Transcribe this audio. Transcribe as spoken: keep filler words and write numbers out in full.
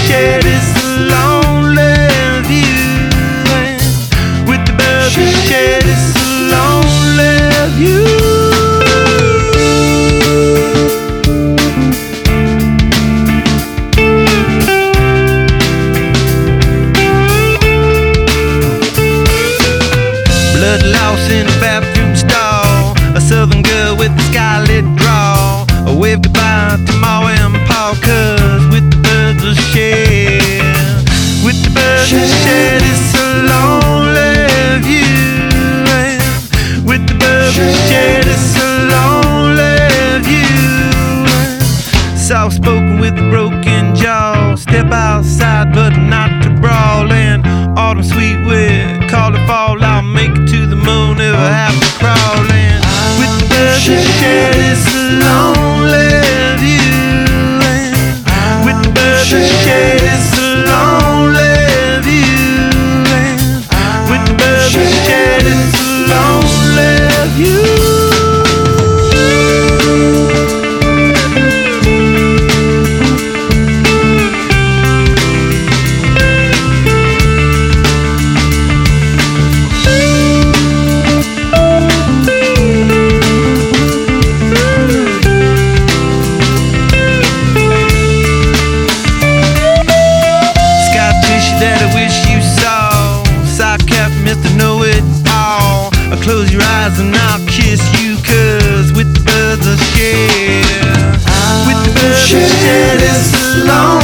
shed, it's a lonely view. And with the birds shed, it's a lonely view. Blood loss in a bathroom stall, a southern girl with a skylit draw. I wave goodbye to Ma and Pa, 'cause with the birds will share, with the birds will share, it's a lonely view. And with the birds will share, it's a lonely view. Soft spoken with a broken jaw, step outside but not to brawl. And autumn sweet with call it fall, I'll make it to the moon if I have to crawl. And with the birds will share, it's a lonely view. And with the birds will share, it's a lonely view. And with the birds will share, it's a lonely view. That I wish you saw, Psychiatrist, Mister Know-It-All. I'll close your eyes and I'll kiss you, 'cause with the birds I'll share, with the birds I'll share, it's a long